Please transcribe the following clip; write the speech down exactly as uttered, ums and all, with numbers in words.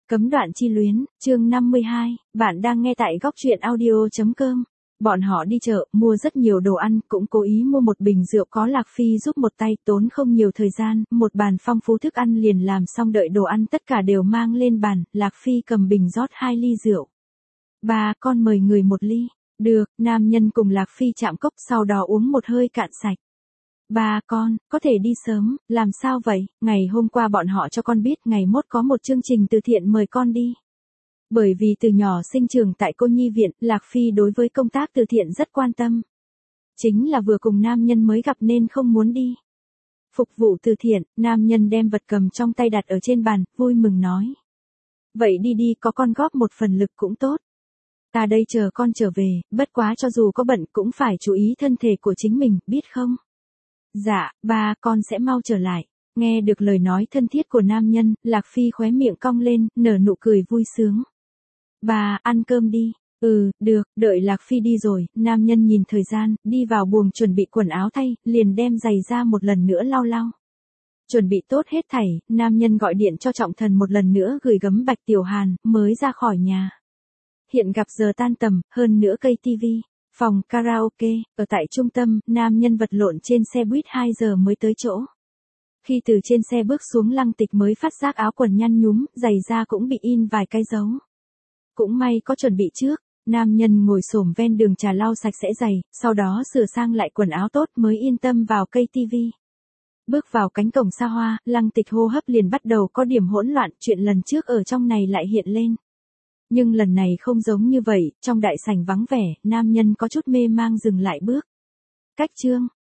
Cấm đoạn chi luyến, chương năm mươi hai, bạn đang nghe tại góc truyện audio chấm com. Bọn họ đi chợ, mua rất nhiều đồ ăn, cũng cố ý mua một bình rượu có Lạc Phi giúp một tay, tốn không nhiều thời gian, một bàn phong phú thức ăn liền làm xong, đợi đồ ăn tất cả đều mang lên bàn, Lạc Phi cầm bình rót hai ly rượu. Ba, con mời người một ly. Được, nam nhân cùng Lạc Phi chạm cốc sau đó uống một hơi cạn sạch. Ba con, có thể đi sớm, làm sao vậy? Ngày hôm qua bọn họ cho con biết ngày mốt có một chương trình từ thiện mời con đi. Bởi vì từ nhỏ sinh trưởng tại cô nhi viện, Lạc Phi đối với công tác từ thiện rất quan tâm. Chính là vừa cùng nam nhân mới gặp nên không muốn đi. Phục vụ từ thiện, nam nhân đem vật cầm trong tay đặt ở trên bàn, vui mừng nói. Vậy đi đi, có con góp một phần lực cũng tốt. Ta đây chờ con trở về, bất quá cho dù có bận cũng phải chú ý thân thể của chính mình, biết không? Dạ, ba, con sẽ mau trở lại. Nghe được lời nói thân thiết của nam nhân, Lạc Phi khóe miệng cong lên, nở nụ cười vui sướng. Ba, ăn cơm đi. Ừ, được, đợi Lạc Phi đi rồi, nam nhân nhìn thời gian, đi vào buồng chuẩn bị quần áo thay, liền đem giày ra một lần nữa lau lau. Chuẩn bị tốt hết thảy, nam nhân gọi điện cho Trọng Thần một lần nữa gửi gấm Bạch Tiểu Hàn, mới ra khỏi nhà. Hiện gặp giờ tan tầm, hơn nữa cây tivi. Phòng karaoke, ở tại trung tâm, nam nhân vật lộn trên xe buýt hai giờ mới tới chỗ. Khi từ trên xe bước xuống Lăng Tịch mới phát giác áo quần nhăn nhúm, giày da cũng bị in vài cái dấu. Cũng may có chuẩn bị trước, nam nhân ngồi xổm ven đường trà lau sạch sẽ giày, sau đó sửa sang lại quần áo tốt mới yên tâm vào cây tivi. Bước vào cánh cổng xa hoa, Lăng Tịch hô hấp liền bắt đầu có điểm hỗn loạn, chuyện lần trước ở trong này lại hiện lên. Nhưng lần này không giống như vậy, trong đại sảnh vắng vẻ, nam nhân có chút mê mang dừng lại bước. Cách chương,